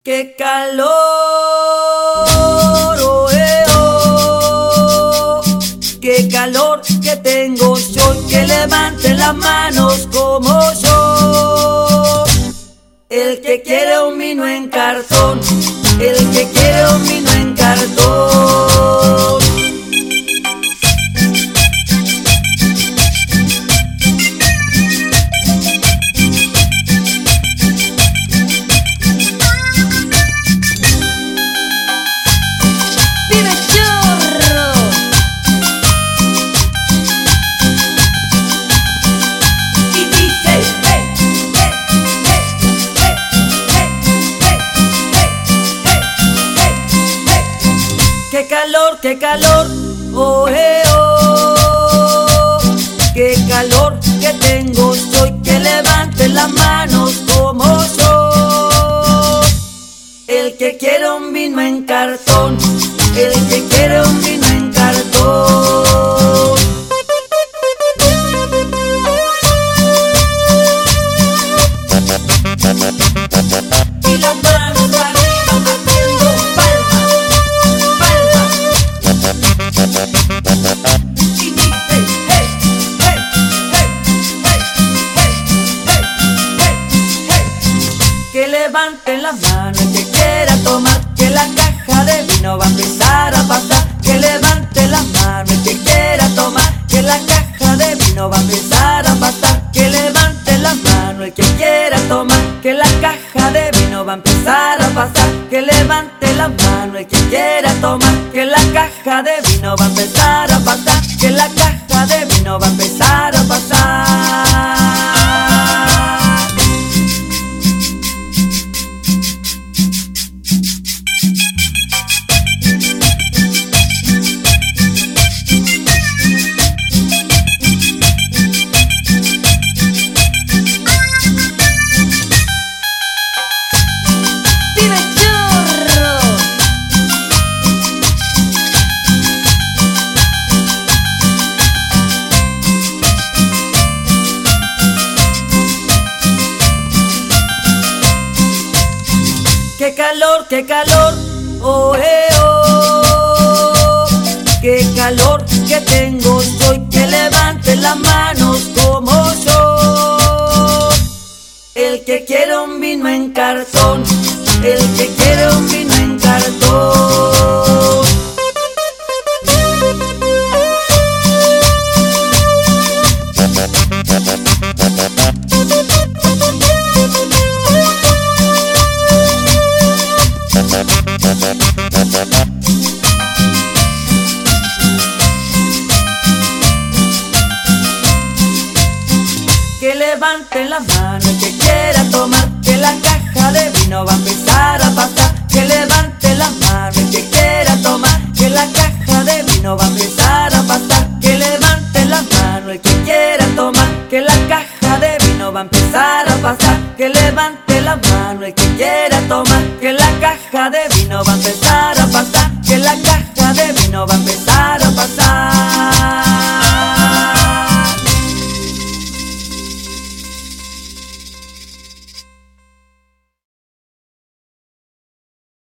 ¡Qué calor! Oh, oh. ¡Qué calor que tengo yo! Y que levanten las manos como yo. El que quiere un vino en cartón, el que quiere un vino en cartón. ¡Qué calor! ¡Oh, oh! ¡Qué calor que tengo yo! Y que levanten las manos como yo. El que quiere un vino en cartón, el que quiere un vino en cartón. Y las manos arriba haciendo palmas, palmas. Y dice, hey, hey, hey, hey, hey, hey, hey, hey. Que levanten las manos el que quiera tomar, que la caja de vino va a empezar a pasar. Que levanten las manos el que quiera tomar, que la caja de vino va a empezar a pasar. Que levanten las manos el que quiera tomar, que la caja de vino va a empezar a pasar. Que levante las manos el que quiera tomar, que la caja de vino va a empezar a pasar. Que la caja de vino va a empezar a pasar. ¡Qué calor! ¡Oh, oh! ¡Qué calor que tengo yo! Y que levanten las manos como yo. El que quiere un vino en cartón, el que quiere un vino en cartón. Que levanten las manos el que quiera tomar, que la caja de vino va a empezar a pasar. Que levanten las manos el que quiera tomar, que la caja de vino va a empezar a pasar. Que levanten las manos el que quiera tomar, que la caja de vino va a empezar a pasar. Que levante las manos el que quiera tomar, que la caja de vino va a empezar a pasar. Que la caja de vino va a empezar